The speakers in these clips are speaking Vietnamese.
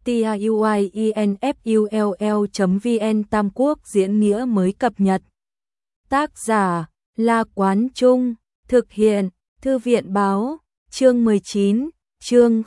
tiuinfull.vn Tam Quốc diễn nghĩa mới cập nhật. Tác giả La Quán Trung, thực hiện Thư viện Báo, chương 19, chương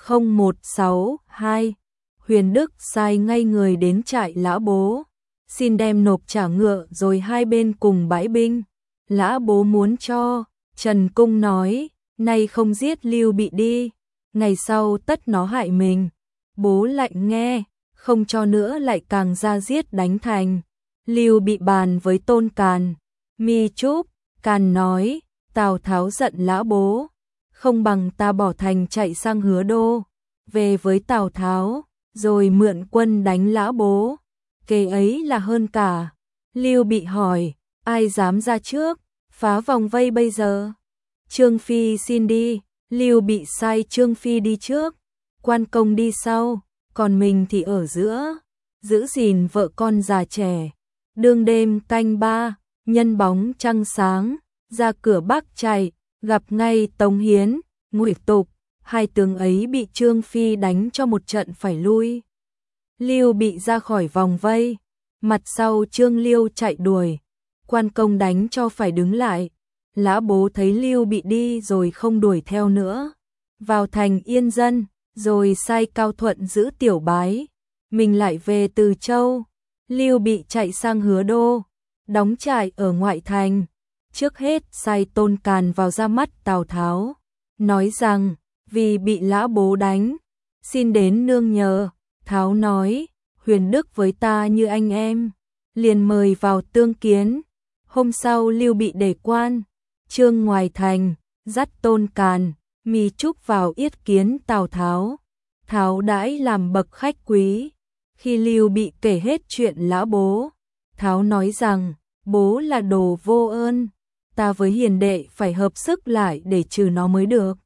0162. Huyền Đức sai ngay người đến trại Lã Bố, xin đem nộp trả ngựa rồi hai bên cùng bãi binh. Lã Bố muốn cho, Trần Cung nói, nay không giết Lưu Bị đi, ngày sau tất nó hại mình. Bố lạnh nghe, không cho nữa lại càng ra giết đánh thành. Lưu Bị bàn với Tôn Càn, Mi Trúc. Càn nói, Tào Tháo giận Lã Bố, không bằng ta bỏ thành chạy sang Hứa Đô, về với Tào Tháo, rồi mượn quân đánh Lã Bố, kế ấy là hơn cả. Lưu Bị hỏi, ai dám ra trước, phá vòng vây bây giờ? Trương Phi xin đi. Lưu Bị sai Trương Phi đi trước, Quan Công đi sau, còn mình thì ở giữa, giữ gìn vợ con già trẻ. Đương đêm canh 3, nhân bóng trăng sáng, ra cửa Bắc chạy, gặp ngay Tống Hiến, Ngụy Tục, hai tướng ấy bị Trương Phi đánh cho một trận phải lui. Lưu Bị ra khỏi vòng vây, mặt sau Trương Liêu chạy đuổi, Quan Công đánh cho phải đứng lại. Lã Bố thấy Lưu Bị đi rồi không đuổi theo nữa, vào thành yên dân, rồi sai Cao Thuận giữ Tiểu Bái, mình lại về Từ Châu. Lưu Bị chạy sang Hứa Đô, đóng trại ở ngoại thành. Trước hết sai Tôn Càn vào ra mắt Tào Tháo, nói rằng vì bị Lã Bố đánh, xin đến nương nhờ. Tháo nói, Huyền Đức với ta như anh em, liền mời vào tương kiến. Hôm sau Lưu Bị để quan Trương ngoài thành, dắt Tôn Càn, Mi Trúc vào yết kiến Tào Tháo. Tháo đãi làm bậc khách quý. Khi Lưu Bị kể hết chuyện Lã Bố, Tháo nói rằng, bố là đồ vô ơn, ta với hiền đệ phải hợp sức lại để trừ nó mới được.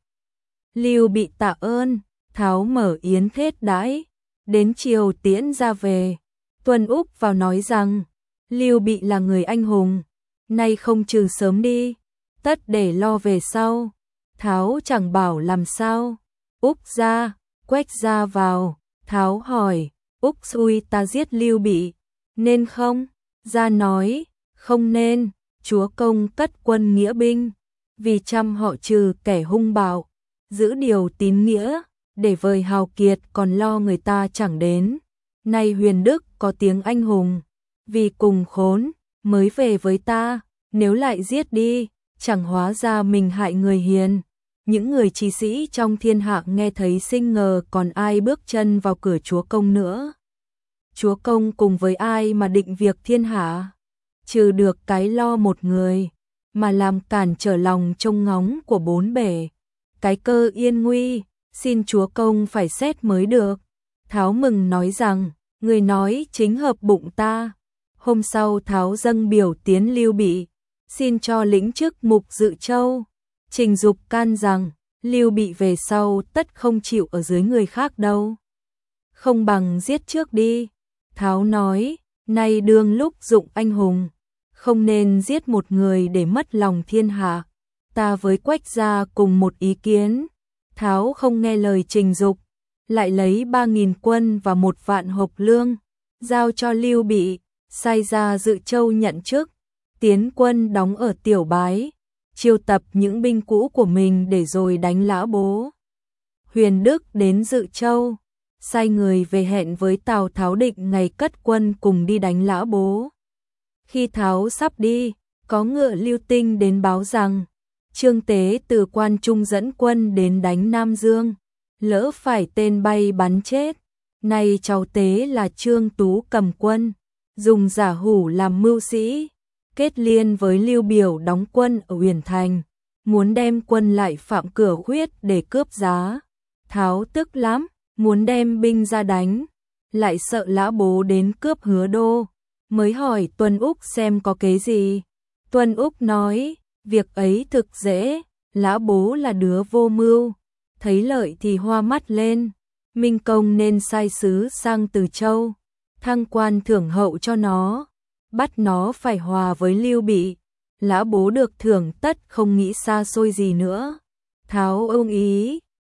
Lưu Bị tạ ơn, Tháo mở yến thết đãi, đến chiều tiễn ra về. Tuân Úc vào nói rằng, Lưu Bị là người anh hùng, nay không trừ sớm đi, tất để lo về sau. Tháo chẳng bảo làm sao. Úc ra, Quách ra vào. Tháo hỏi, Úc xui ta giết Lưu Bị, nên không? Ra nói, không nên, chúa công cất quân nghĩa binh, vì chăm họ trừ kẻ hung bạo, giữ điều tín nghĩa, để vời hào kiệt còn lo người ta chẳng đến. Nay Huyền Đức có tiếng anh hùng, vì cùng khốn, mới về với ta, nếu lại giết đi, chẳng hóa ra mình hại người hiền. Những người trí sĩ trong thiên hạ nghe thấy sinh ngờ còn ai bước chân vào cửa chúa công nữa. Chúa công cùng với ai mà định việc thiên hạ, trừ được cái lo một người, mà làm cản trở lòng trông ngóng của bốn bể. Cái cơ yên nguy, xin chúa công phải xét mới được. Tháo mừng nói rằng, người nói chính hợp bụng ta. Hôm sau Tháo dâng biểu tiến Lưu Bị, xin cho lĩnh chức mục Dự Châu. Trình Dục can rằng, Lưu Bị về sau tất không chịu ở dưới người khác đâu, không bằng giết trước đi. Tháo nói, nay đương lúc dụng anh hùng, không nên giết một người để mất lòng thiên hạ. Ta với Quách gia cùng một ý kiến. Tháo không nghe lời Trình Dục, lại lấy 3.000 quân và 1 vạn hộp lương, giao cho Lưu Bị, sai ra Dự Châu nhận chức, tiến quân đóng ở Tiểu Bái, chiêu tập những binh cũ của mình để rồi đánh Lã Bố. Huyền Đức đến Dự Châu, sai người về hẹn với Tào Tháo định ngày cất quân cùng đi đánh Lã Bố. Khi Tháo sắp đi, có ngựa Lưu Tinh đến báo rằng, Trương Tế từ Quan Trung dẫn quân đến đánh Nam Dương, lỡ phải tên bay bắn chết. Nay cháu Tế là Trương Tú cầm quân, dùng giả hủ làm mưu sĩ, kết liên với Lưu Biểu đóng quân ở Uyển Thành, muốn đem quân lại Phạm Cửa Khuyết để cướp giá. Tháo tức lắm, muốn đem binh ra đánh, lại sợ Lã Bố đến cướp Hứa Đô, mới hỏi Tuân Úc xem có kế gì. Tuân Úc nói, việc ấy thực dễ, Lã Bố là đứa vô mưu, thấy lợi thì hoa mắt lên, Minh Công nên sai sứ sang Từ Châu, thăng quan thưởng hậu cho nó, bắt nó phải hòa với Lưu Bị. Lã Bố được thưởng tất không nghĩ xa xôi gì nữa. Tháo ưng ý,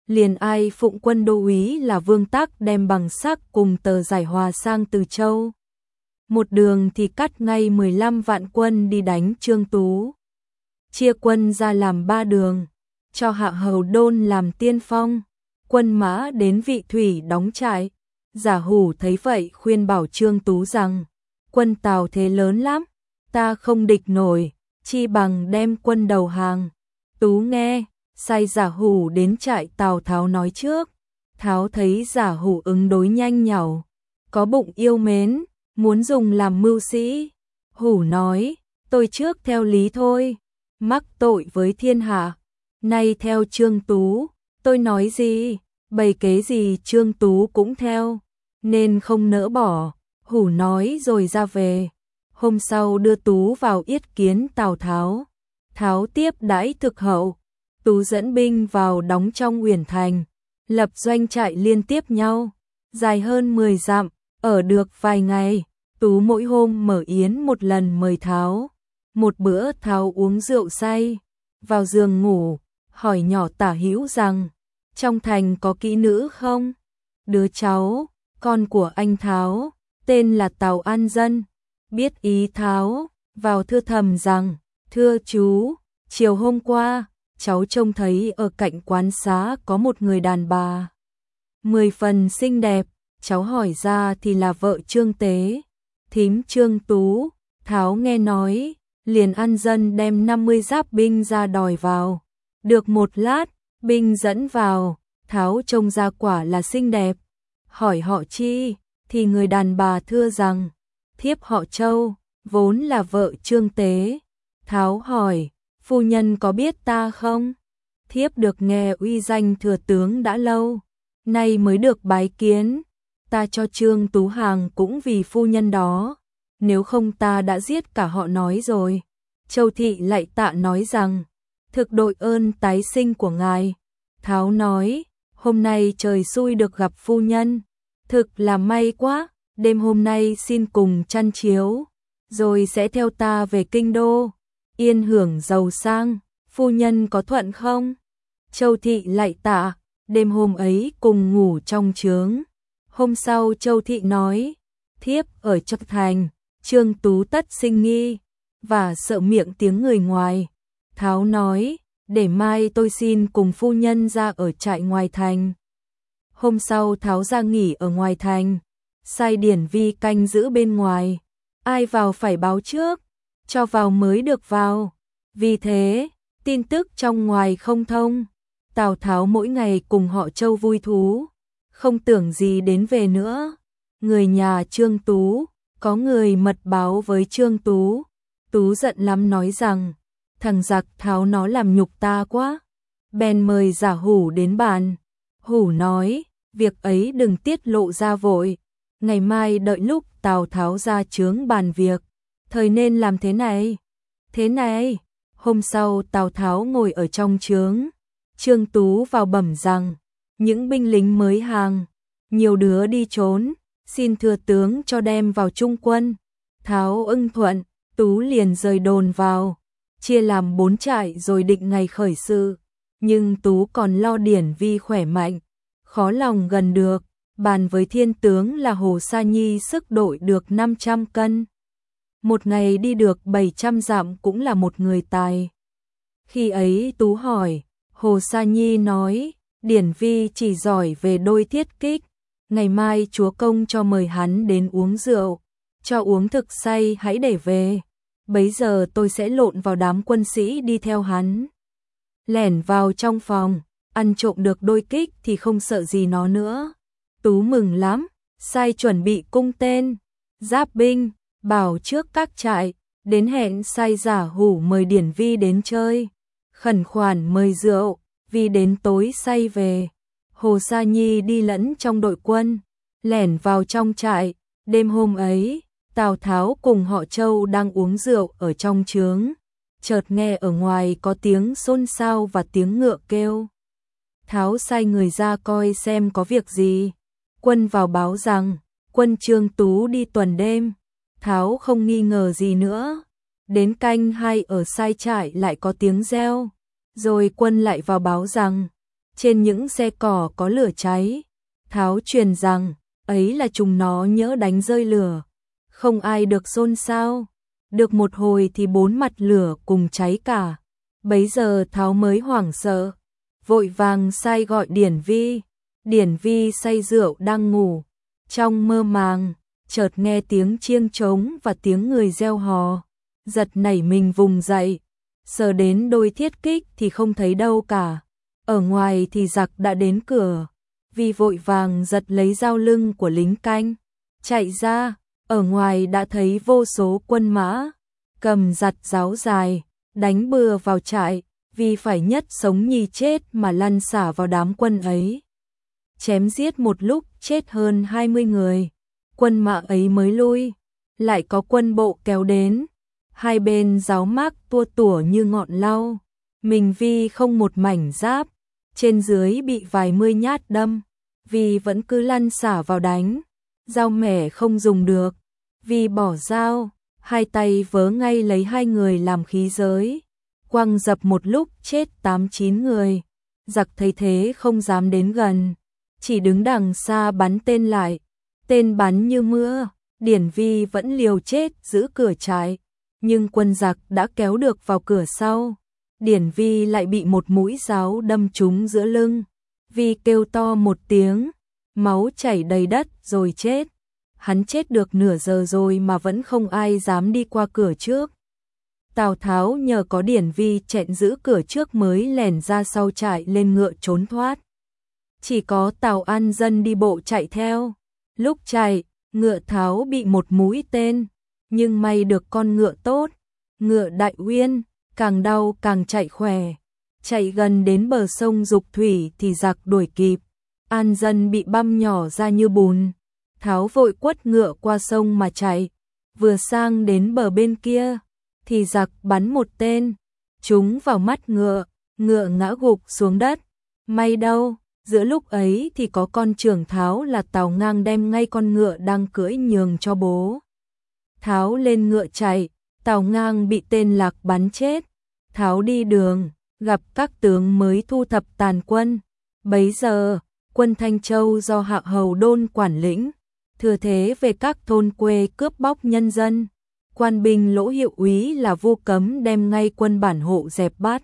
liền ai phụng quân đô úy là Vương Tắc đem bằng sắc cùng tờ giải hòa sang Từ Châu. Một đường thì cắt ngay 15 vạn quân đi đánh Trương Tú. Chia quân ra làm 3 đường, cho Hạ Hầu Đôn làm tiên phong, quân mã đến Vị Thủy đóng trại. Giả Hủ thấy vậy khuyên bảo Trương Tú rằng, quân Tào thế lớn lắm, ta không địch nổi, chi bằng đem quân đầu hàng. Tú nghe, sai Giả Hủ đến trại Tào Tháo nói trước. Tháo thấy Giả Hủ ứng đối nhanh nhảu, có bụng yêu mến, muốn dùng làm mưu sĩ. Hủ nói, tôi trước theo lý thôi, mắc tội với thiên hạ, nay theo Trương Tú, tôi nói gì, bày kế gì Trương Tú cũng theo, nên không nỡ bỏ. Hủ nói rồi ra về. Hôm sau đưa Tú vào yết kiến Tào Tháo. Tháo tiếp đãi thực hậu. Tú dẫn binh vào đóng trong Uyển Thành, lập doanh trại liên tiếp nhau, dài hơn 10 dặm, ở được vài ngày. Tú mỗi hôm mở yến một lần mời Tháo. Một bữa Tháo uống rượu say, vào giường ngủ, hỏi nhỏ Tả Hữu rằng, trong thành có kỹ nữ không? Đứa cháu, con của anh Tháo, tên là Tào An Dân, biết ý Tháo, vào thưa thầm rằng, thưa chú, chiều hôm qua, cháu trông thấy ở cạnh quán xá có một người đàn bà 10 phần xinh đẹp, cháu hỏi ra thì là vợ Trương Tế, thím Trương Tú. Tháo nghe nói, liền An Dân đem 50 giáp binh ra đòi vào. Được một lát, binh dẫn vào, Tháo trông ra quả là xinh đẹp. Hỏi họ chi, thì người đàn bà thưa rằng, thiếp họ Châu, vốn là vợ Trương Tế. Tháo hỏi, phu nhân có biết ta không? Thiếp được nghe uy danh thừa tướng đã lâu, nay mới được bái kiến. Ta cho Trương Tú hàng cũng vì phu nhân đó, nếu không ta đã giết cả họ nói rồi. Châu Thị lạy tạ nói rằng, thực đội ơn tái sinh của ngài. Tháo nói, hôm nay trời xui được gặp phu nhân, thực là may quá, đêm hôm nay xin cùng chăn chiếu, rồi sẽ theo ta về kinh đô, yên hưởng giàu sang, phu nhân có thuận không? Châu Thị lạy tạ, đêm hôm ấy cùng ngủ trong trướng. Hôm sau Châu Thị nói, thiếp ở trong thành, Trương Tú tất sinh nghi, và sợ miệng tiếng người ngoài. Tháo nói, để mai tôi xin cùng phu nhân ra ở trại ngoài thành. Hôm sau Tháo ra nghỉ ở ngoài thành, sai Điển Vi canh giữ bên ngoài, ai vào phải báo trước, cho vào mới được vào. Vì thế, tin tức trong ngoài không thông. Tào Tháo mỗi ngày cùng họ Châu vui thú, không tưởng gì đến về nữa. Người nhà Trương Tú, có người mật báo với Trương Tú. Tú giận lắm nói rằng, thằng giặc Tháo nó làm nhục ta quá. Bèn mời Giả Hủ đến bàn. Hủ nói, việc ấy đừng tiết lộ ra vội. Ngày mai đợi lúc Tào Tháo ra chướng bàn việc, thời nên làm thế này. Thế này, hôm sau Tào Tháo ngồi ở trong chướng. Trương Tú vào bẩm rằng, những binh lính mới hàng, nhiều đứa đi trốn, xin thừa tướng cho đem vào trung quân. Tháo ưng thuận, Tú liền rời đồn vào, chia làm 4 trại rồi định ngày khởi sự. Nhưng Tú còn lo Điển Vi khỏe mạnh, khó lòng gần được, bàn với thiên tướng là Hồ Sa Nhi sức đội được 500 cân. Một ngày đi được 700 dặm cũng là một người tài. Khi ấy Tú hỏi, Hồ Sa Nhi nói, Điển Vi chỉ giỏi về đôi thiết kích, ngày mai chúa công cho mời hắn đến uống rượu, cho uống thực say hãy để về, bấy giờ tôi sẽ lộn vào đám quân sĩ đi theo hắn. Lẻn vào trong phòng, ăn trộm được đôi kích thì không sợ gì nó nữa. Tú mừng lắm, sai chuẩn bị cung tên, giáp binh, bảo trước các trại, đến hẹn sai Giả Hủ mời Điển Vi đến chơi, khẩn khoản mời rượu, vì đến tối say về. Hồ Sa Nhi đi lẫn trong đội quân, lẻn vào trong trại. Đêm hôm ấy, Tào Tháo cùng họ Châu đang uống rượu ở trong trướng, chợt nghe ở ngoài có tiếng xôn xao và tiếng ngựa kêu. Tháo sai người ra coi xem có việc gì. Quân vào báo rằng, quân Trương Tú đi tuần đêm. Tháo không nghi ngờ gì nữa. Đến canh 2 ở sai trại lại có tiếng reo. Rồi quân lại vào báo rằng, trên những xe cỏ có lửa cháy. Tháo truyền rằng, ấy là chúng nó nhỡ đánh rơi lửa. Không ai được xôn xao. Được một hồi thì 4 mặt lửa cùng cháy cả. Bấy giờ Tháo mới hoảng sợ, vội vàng sai gọi Điển Vi. Điển Vi say rượu đang ngủ. Trong mơ màng, chợt nghe tiếng chiêng trống và tiếng người reo hò. Giật nảy mình vùng dậy. Sờ đến đôi thiết kích thì không thấy đâu cả. Ở ngoài thì giặc đã đến cửa. Vi vội vàng giật lấy dao lưng của lính canh. Chạy ra, ở ngoài đã thấy vô số quân mã. Cầm giặt giáo dài, đánh bừa vào trại. Vi phải nhất sống nhì chết mà lăn xả vào đám quân ấy. Chém giết một lúc chết hơn 20 người. Quân mã ấy mới lui. Lại có quân bộ kéo đến. Hai bên giáo mác tua tủa như ngọn lau. Mình Vi không một mảnh giáp. Trên dưới bị vài mươi nhát đâm. Vi vẫn cứ lăn xả vào đánh. Dao mẻ không dùng được. Vi bỏ dao. Hai tay vớ ngay lấy hai người làm khí giới. Quăng dập một lúc chết 8-9 người. Giặc thấy thế không dám đến gần. Chỉ đứng đằng xa bắn tên lại. Tên bắn như mưa. Điển Vi vẫn liều chết giữ cửa trại. Nhưng quân giặc đã kéo được vào cửa sau. Điển Vi lại bị một mũi giáo đâm trúng giữa lưng. Vi kêu to một tiếng. Máu chảy đầy đất rồi chết. Hắn chết được nửa giờ rồi mà vẫn không ai dám đi qua cửa trước. Tào Tháo nhờ có Điển Vi chẹn giữ cửa trước mới lèn ra sau trại lên ngựa trốn thoát. Chỉ có Tào An Dân đi bộ chạy theo. Lúc chạy, ngựa Tháo bị một mũi tên. Nhưng may được con ngựa tốt. Ngựa Đại Uyên, càng đau càng chạy khỏe. Chạy gần đến bờ sông Dục Thủy thì giặc đuổi kịp. An Dân bị băm nhỏ ra như bùn. Tháo vội quất ngựa qua sông mà chạy. Vừa sang đến bờ bên kia thì giặc bắn một tên trúng vào mắt ngựa, ngựa ngã gục xuống đất. May đâu, giữa lúc ấy thì có con trưởng Tháo là Tào Ngang đem ngay con ngựa đang cưỡi nhường cho bố. Tháo lên ngựa chạy, Tào Ngang bị tên Lạc bắn chết. Tháo đi đường, gặp các tướng mới thu thập tàn quân. Bấy giờ, quân Thanh Châu do Hạ Hầu Đôn quản lĩnh, thừa thế về các thôn quê cướp bóc nhân dân. Quan binh Lỗ hiệu úy là Vu Cấm đem ngay quân bản hộ dẹp bắt.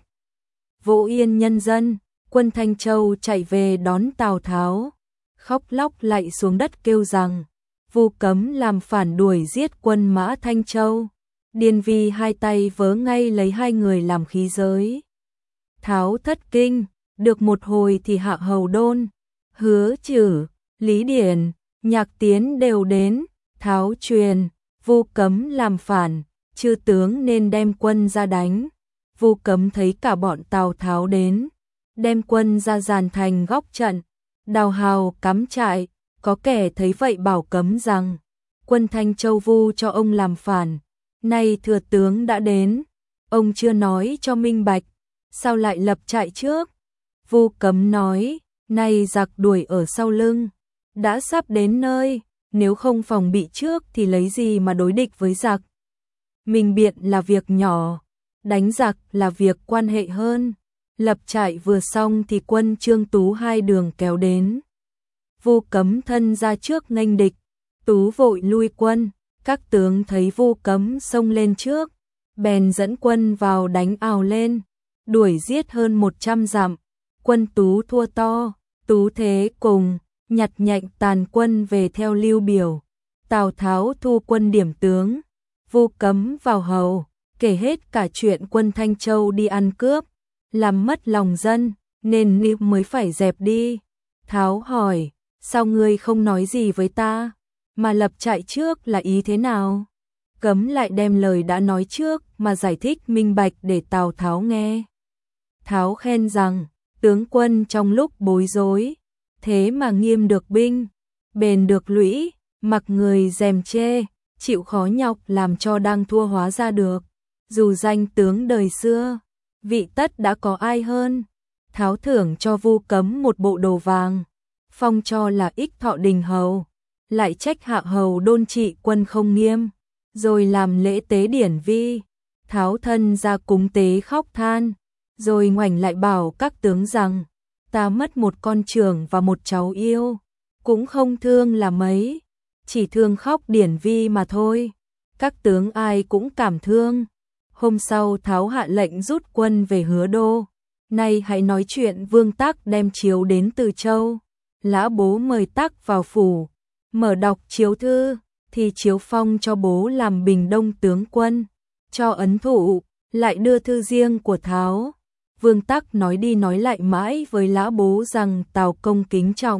Vỗ yên nhân dân, quân Thanh Châu chạy về đón Tào Tháo. Khóc lóc lạy xuống đất kêu rằng, Vu Cấm làm phản đuổi giết quân mã Thanh Châu. Điền Vi hai tay vớ ngay lấy hai người làm khí giới. Tháo thất kinh, được một hồi thì Hạ Hầu Đôn, Hứa Chử, Lý Điển, Nhạc Tiến đều đến. Tháo truyền, Vu Cấm làm phản, chư tướng nên đem quân ra đánh. Vu Cấm thấy cả bọn Tào Tháo đến, đem quân ra dàn thành góc trận, đào hào cắm trại. Có kẻ thấy vậy bảo Cấm rằng, quân Thanh Châu vu cho ông làm phản, nay thừa tướng đã đến, ông chưa nói cho minh bạch, sao lại lập trại trước? Vu Cấm nói, nay giặc đuổi ở sau lưng, đã sắp đến nơi, nếu không phòng bị trước thì lấy gì mà đối địch với giặc. Mình biện là việc nhỏ, đánh giặc là việc quan hệ hơn. Lập trại vừa xong thì quân Trương Tú hai đường kéo đến. Vu Cấm thân ra trước nghênh địch, Tú vội lui quân. Các tướng thấy Vu Cấm xông lên trước, bèn dẫn quân vào đánh ào lên, đuổi giết hơn 100 dặm. Quân Tú thua to, Tú thế cùng, nhặt nhạnh tàn quân về theo Lưu Biểu. Tào Tháo thu quân điểm tướng, Vu Cấm vào hầu, kể hết cả chuyện quân Thanh Châu đi ăn cướp, làm mất lòng dân, nên Lưu mới phải dẹp đi. Tháo hỏi, sao ngươi không nói gì với ta, mà lập trại trước là ý thế nào? Cấm lại đem lời đã nói trước mà giải thích minh bạch để Tào Tháo nghe. Tháo khen rằng, tướng quân trong lúc bối rối, thế mà nghiêm được binh, bền được lũy, mặc người dèm chê, chịu khó nhọc làm cho đang thua hóa ra được. Dù danh tướng đời xưa, vị tất đã có ai hơn. Tháo thưởng cho Vu Cấm một bộ đồ vàng, phong cho là Ích Thọ Đình hầu, lại trách Hạ Hầu Đôn trị quân không nghiêm, rồi làm lễ tế Điển Vi. Tháo thân ra cúng tế khóc than, rồi ngoảnh lại bảo các tướng rằng, ta mất một con trưởng và một cháu yêu, cũng không thương là mấy, chỉ thương khóc điển vi mà thôi. Các tướng ai cũng cảm thương. Hôm sau Tháo hạ lệnh rút quân về Hứa Đô. Nay hãy nói chuyện Vương Tắc đem chiếu đến Từ Châu. Lã Bố mời Tắc vào phủ, mở đọc chiếu thư, thì chiếu phong cho bố làm Bình Đông tướng quân, cho ấn thụ, lại đưa thư riêng của Tháo. Vương Tắc nói đi nói lại mãi với Lã Bố rằng Tào công kính trọng.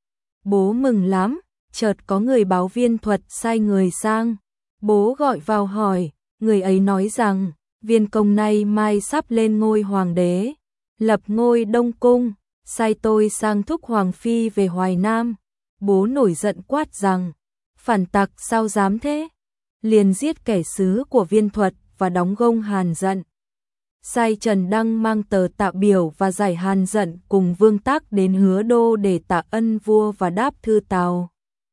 Bố mừng lắm, chợt có người báo Viên Thuật sai người sang. Bố gọi vào hỏi, người ấy nói rằng, Viên công nay mai sắp lên ngôi hoàng đế, lập ngôi Đông Cung, sai tôi sang thúc Hoàng Phi về Hoài Nam. Bố nổi giận quát rằng, phản tặc sao dám thế? Liền giết kẻ sứ của Viên Thuật và đóng gông Hàn Dận. Sai Trần Đăng mang tờ tạ biểu và giải Hàn Dận cùng Vương Tắc đến Hứa Đô để tạ ân vua và đáp thư Tào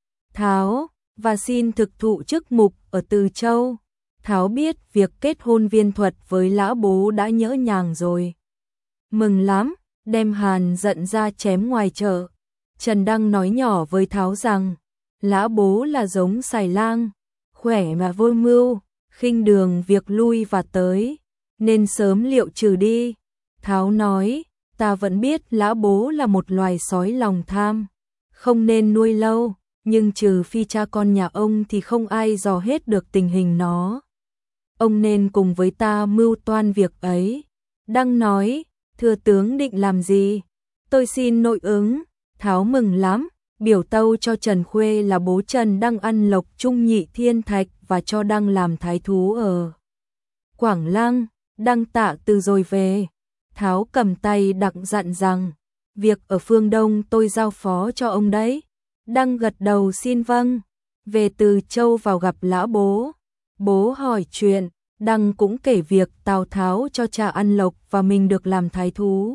Tháo, và xin thực thụ chức mục ở Từ Châu. Tháo biết việc kết hôn Viên Thuật với Lã Bố đã nhỡ nhàng rồi. Mừng lắm, đem Hàn Dận ra chém ngoài chợ. Trần Đăng nói nhỏ với Tháo rằng, Lã Bố là giống xài lang, khỏe mà vô mưu, khinh đường việc lui và tới, nên sớm liệu trừ đi. Tháo nói, ta vẫn biết Lã Bố là một loài sói lòng tham, không nên nuôi lâu, nhưng trừ phi cha con nhà ông thì không ai dò hết được tình hình nó. Ông nên cùng với ta mưu toan việc ấy. Đăng nói, thưa tướng định làm gì? Tôi xin nội ứng. Tháo mừng lắm, biểu tâu cho Trần Khuê là bố Trần Đăng ăn lộc trung nhị thiên thạch và cho Đăng làm thái thú ở Quảng Lăng. Đăng tạ từ rồi về. Tháo cầm tay đặng dặn rằng, việc ở phương Đông tôi giao phó cho ông đấy. Đăng gật đầu xin vâng. Về Từ Châu vào gặp Lã Bố. Bố hỏi chuyện, Đăng cũng kể việc Tào Tháo cho cha ăn lộc và mình được làm thái thú.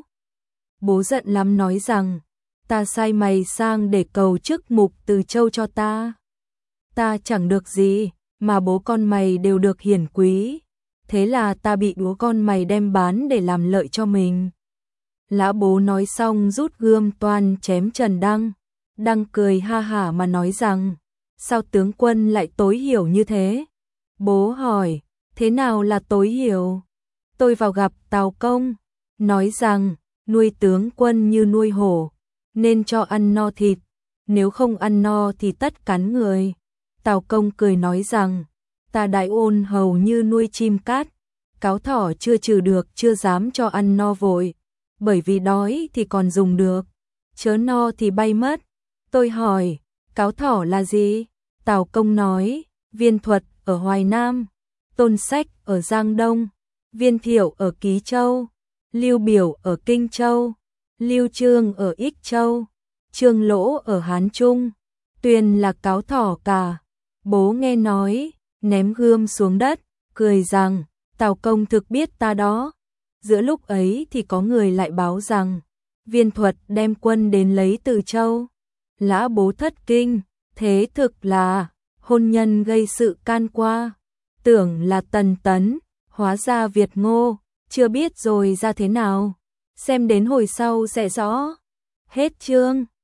Bố giận lắm nói rằng, ta sai mày sang để cầu chức mục Từ Châu cho ta. Ta chẳng được gì, mà bố con mày đều được hiển quý. Thế là ta bị bố con mày đem bán để làm lợi cho mình. Lã Bố nói xong rút gươm toan chém Trần Đăng. Đăng cười ha hả mà nói rằng, sao tướng quân lại tối hiểu như thế? Bố hỏi, thế nào là tối hiểu? Tôi vào gặp Tào công, nói rằng, nuôi tướng quân như nuôi hổ, nên cho ăn no thịt, nếu không ăn no thì tất cắn người. Tào công cười nói rằng, ta đại ôn hầu như nuôi chim cát, cáo thỏ chưa trừ được chưa dám cho ăn no vội, bởi vì đói thì còn dùng được, chớ no thì bay mất. Tôi hỏi, cáo thỏ là gì? Tào công nói, Viên Thuật ở Hoài Nam, Tôn Sách ở Giang Đông, Viên Thiệu ở Ký Châu, Lưu Biểu ở Kinh Châu, Lưu Chương ở Ích Châu, Trương Lỗ ở Hán Trung, Tuyền là cáo thỏ cả. Bố nghe nói, ném gươm xuống đất, cười rằng, Tào công thực biết ta đó. Giữa lúc ấy thì có người lại báo rằng, Viên Thuật đem quân đến lấy Từ Châu. Lã Bố thất kinh, thế thực là hôn nhân gây sự can qua, tưởng là Tần Tấn, hóa ra Việt Ngô, chưa biết rồi ra thế nào, xem đến hồi sau sẽ rõ. Hết chương.